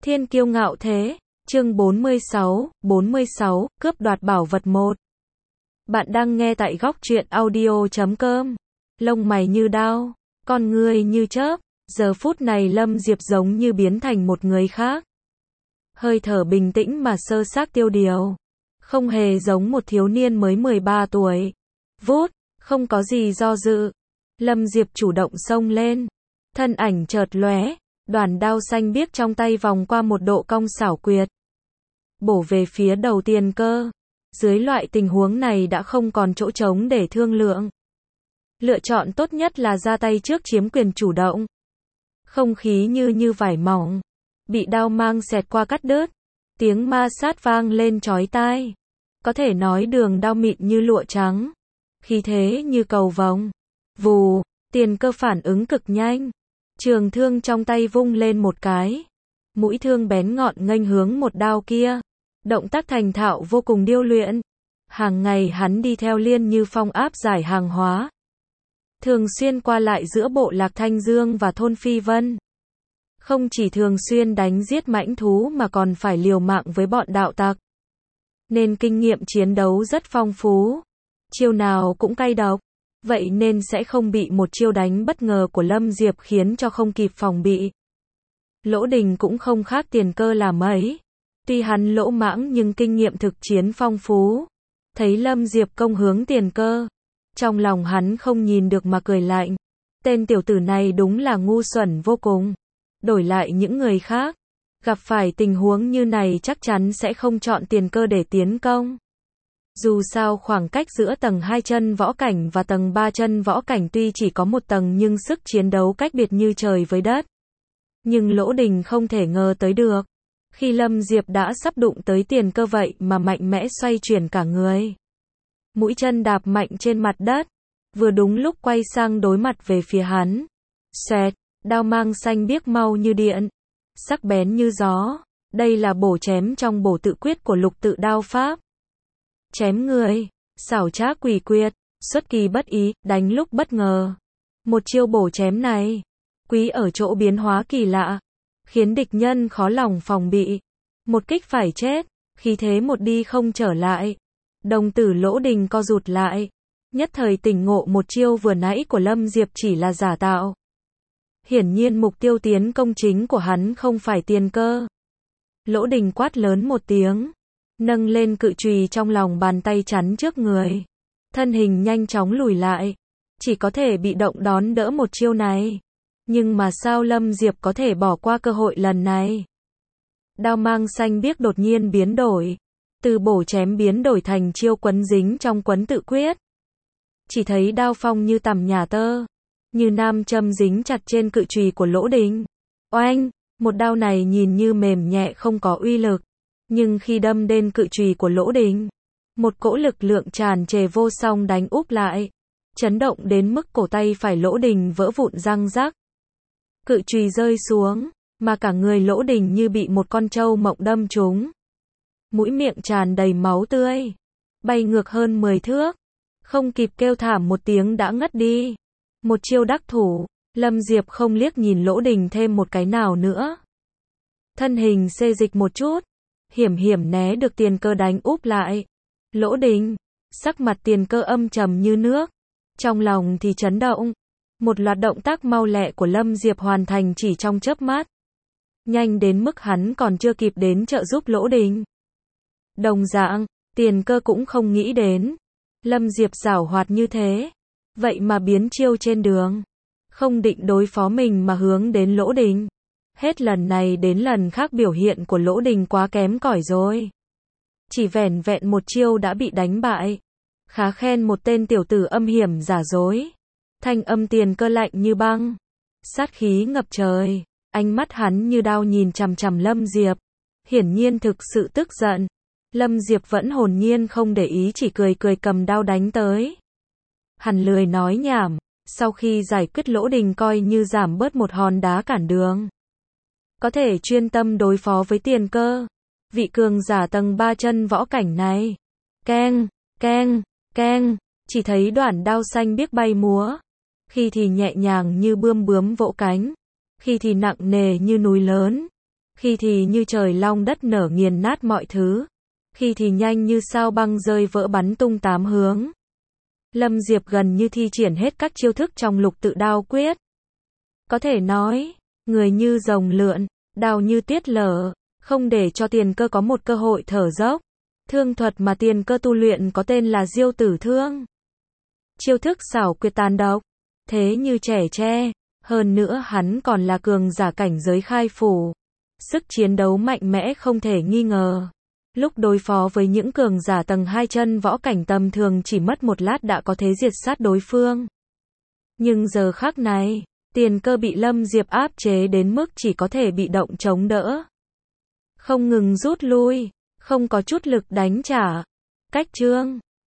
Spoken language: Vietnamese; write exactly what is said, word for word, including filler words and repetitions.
Thiên kiêu ngạo thế, chương bốn mươi sáu, bốn mươi sáu, cướp đoạt bảo vật một. Bạn đang nghe tại góc truyện audio chấm com. Lông mày như đao, con ngươi như chớp, giờ phút này Lâm Diệp giống như biến thành một người khác. Hơi thở bình tĩnh mà sơ xác tiêu điều, không hề giống một thiếu niên mới mười ba tuổi. Vút, không có gì do dự, Lâm Diệp chủ động xông lên, thân ảnh chợt lóe, đoàn đao xanh biếc trong tay vòng qua một độ cong xảo quyệt, bổ về phía đầu Tiền Cơ. Dưới loại tình huống này đã không còn chỗ trống để thương lượng. Lựa chọn tốt nhất là ra tay trước chiếm quyền chủ động. Không khí như như vải mỏng, bị đao mang xẹt qua cắt đứt, tiếng ma sát vang lên chói tai. Có thể nói đường đao mịn như lụa trắng, khí thế như cầu vồng. Vù, Tiền Cơ phản ứng cực nhanh, trường thương trong tay vung lên một cái, mũi thương bén ngọn nghênh hướng một đao kia. Động tác thành thạo vô cùng điêu luyện. Hàng ngày hắn đi theo Liên Như Phong áp giải hàng hóa, thường xuyên qua lại giữa bộ lạc Thanh Dương và thôn Phi Vân. Không chỉ thường xuyên đánh giết mãnh thú mà còn phải liều mạng với bọn đạo tặc, nên kinh nghiệm chiến đấu rất phong phú. Chiêu nào cũng cay độc, vậy nên sẽ không bị một chiêu đánh bất ngờ của Lâm Diệp khiến cho không kịp phòng bị. Lỗ Đình cũng không khác Tiền Cơ là mấy. Tuy hắn lỗ mãng nhưng kinh nghiệm thực chiến phong phú. Thấy Lâm Diệp công hướng Tiền Cơ, trong lòng hắn không nhìn được mà cười lạnh. Tên tiểu tử này đúng là ngu xuẩn vô cùng. Đổi lại những người khác, gặp phải tình huống như này chắc chắn sẽ không chọn Tiền Cơ để tiến công. Dù sao khoảng cách giữa tầng hai chân võ cảnh và tầng ba chân võ cảnh tuy chỉ có một tầng nhưng sức chiến đấu cách biệt như trời với đất. Nhưng Lỗ Đình không thể ngờ tới được. Khi Lâm Diệp đã sắp đụng tới Tiền Cơ vậy mà mạnh mẽ xoay chuyển cả người. Mũi chân đạp mạnh trên mặt đất, vừa đúng lúc quay sang đối mặt về phía hắn. Xoẹt, đao mang xanh biếc mau như điện, sắc bén như gió. Đây là bổ chém trong bổ tự quyết của Lục Tự Đao Pháp. Chém người, xảo trá quỷ quyệt, xuất kỳ bất ý, đánh lúc bất ngờ. Một chiêu bổ chém này, quý ở chỗ biến hóa kỳ lạ, khiến địch nhân khó lòng phòng bị. Một kích phải chết, khí thế một đi không trở lại. Đồng tử Lỗ Đình co rụt lại, nhất thời tỉnh ngộ một chiêu vừa nãy của Lâm Diệp chỉ là giả tạo. Hiển nhiên mục tiêu tiến công chính của hắn không phải Tiền Cơ. Lỗ Đình quát lớn một tiếng, nâng lên cự chùy trong lòng bàn tay chắn trước người. Thân hình nhanh chóng lùi lại, chỉ có thể bị động đón đỡ một chiêu này. Nhưng mà sao Lâm Diệp có thể bỏ qua cơ hội lần này? Đao mang xanh biếc đột nhiên biến đổi, từ bổ chém biến đổi thành chiêu quấn dính trong quấn tự quyết. Chỉ thấy đao phong như tằm nhà tơ, như nam châm dính chặt trên cự chùy của Lỗ Đình. Oanh, một đao này nhìn như mềm nhẹ không có uy lực, nhưng khi đâm đến cự chùy của Lỗ Đình, một cỗ lực lượng tràn trề vô song đánh úp lại, chấn động đến mức cổ tay phải Lỗ Đình vỡ vụn răng rắc. Cự chùy rơi xuống, mà cả người Lỗ Đình như bị một con trâu mộng đâm trúng. Mũi miệng tràn đầy máu tươi, bay ngược hơn mười thước, không kịp kêu thảm một tiếng đã ngất đi. Một chiêu đắc thủ, Lâm Diệp không liếc nhìn Lỗ Đình thêm một cái nào nữa. Thân hình xê dịch một chút, hiểm hiểm né được Tiền Cơ đánh úp lại. Lỗ Đình, sắc mặt Tiền Cơ âm trầm như nước, trong lòng thì chấn động. Một loạt động tác mau lẹ của Lâm Diệp hoàn thành chỉ trong chớp mắt, nhanh đến mức hắn còn chưa kịp đến trợ giúp Lỗ Đình. Đồng dạng, Tiền Cơ cũng không nghĩ đến Lâm Diệp giảo hoạt như thế, vậy mà biến chiêu trên đường, không định đối phó mình mà hướng đến Lỗ Đình. Hết lần này đến lần khác biểu hiện của Lỗ Đình quá kém cỏi rồi. Chỉ vẻn vẹn một chiêu đã bị đánh bại. Khá khen một tên tiểu tử âm hiểm giả dối. Thanh âm Tiền Cơ lạnh như băng, sát khí ngập trời, ánh mắt hắn như đao nhìn chằm chằm Lâm Diệp, hiển nhiên thực sự tức giận. Lâm Diệp vẫn hồn nhiên không để ý, chỉ cười cười cầm đao đánh tới. Hắn lười nói nhảm, sau khi giải quyết Lỗ Đình coi như giảm bớt một hòn đá cản đường, có thể chuyên tâm đối phó với Tiền Cơ, vị cường giả tầng ba chân võ cảnh này. Keng, keng, keng, chỉ thấy đoạn đao xanh biếc bay múa, khi thì nhẹ nhàng như bươm bướm vỗ cánh, khi thì nặng nề như núi lớn. khi thì như trời long đất nở nghiền nát mọi thứ, khi thì nhanh như sao băng rơi vỡ bắn tung tám hướng. Lâm Diệp gần như thi triển hết các chiêu thức trong lục tự đao quyết. Có thể nói, người như rồng lượn, đao như tuyết lở, không để cho Tiền Cơ có một cơ hội thở dốc. Thương thuật mà Tiền Cơ tu luyện có tên là Diêu Tử Thương. Chiêu thức xảo quyệt tàn độc, thế như trẻ tre, hơn nữa hắn còn là cường giả cảnh giới khai phủ. Sức chiến đấu mạnh mẽ không thể nghi ngờ. Lúc đối phó với những cường giả tầng hai chân võ cảnh tầm thường chỉ mất một lát đã có thể diệt sát đối phương. Nhưng giờ khắc này, Tiền Cơ bị Lâm Diệp áp chế đến mức chỉ có thể bị động chống đỡ. Không ngừng rút lui, không có chút lực đánh trả. Cách chương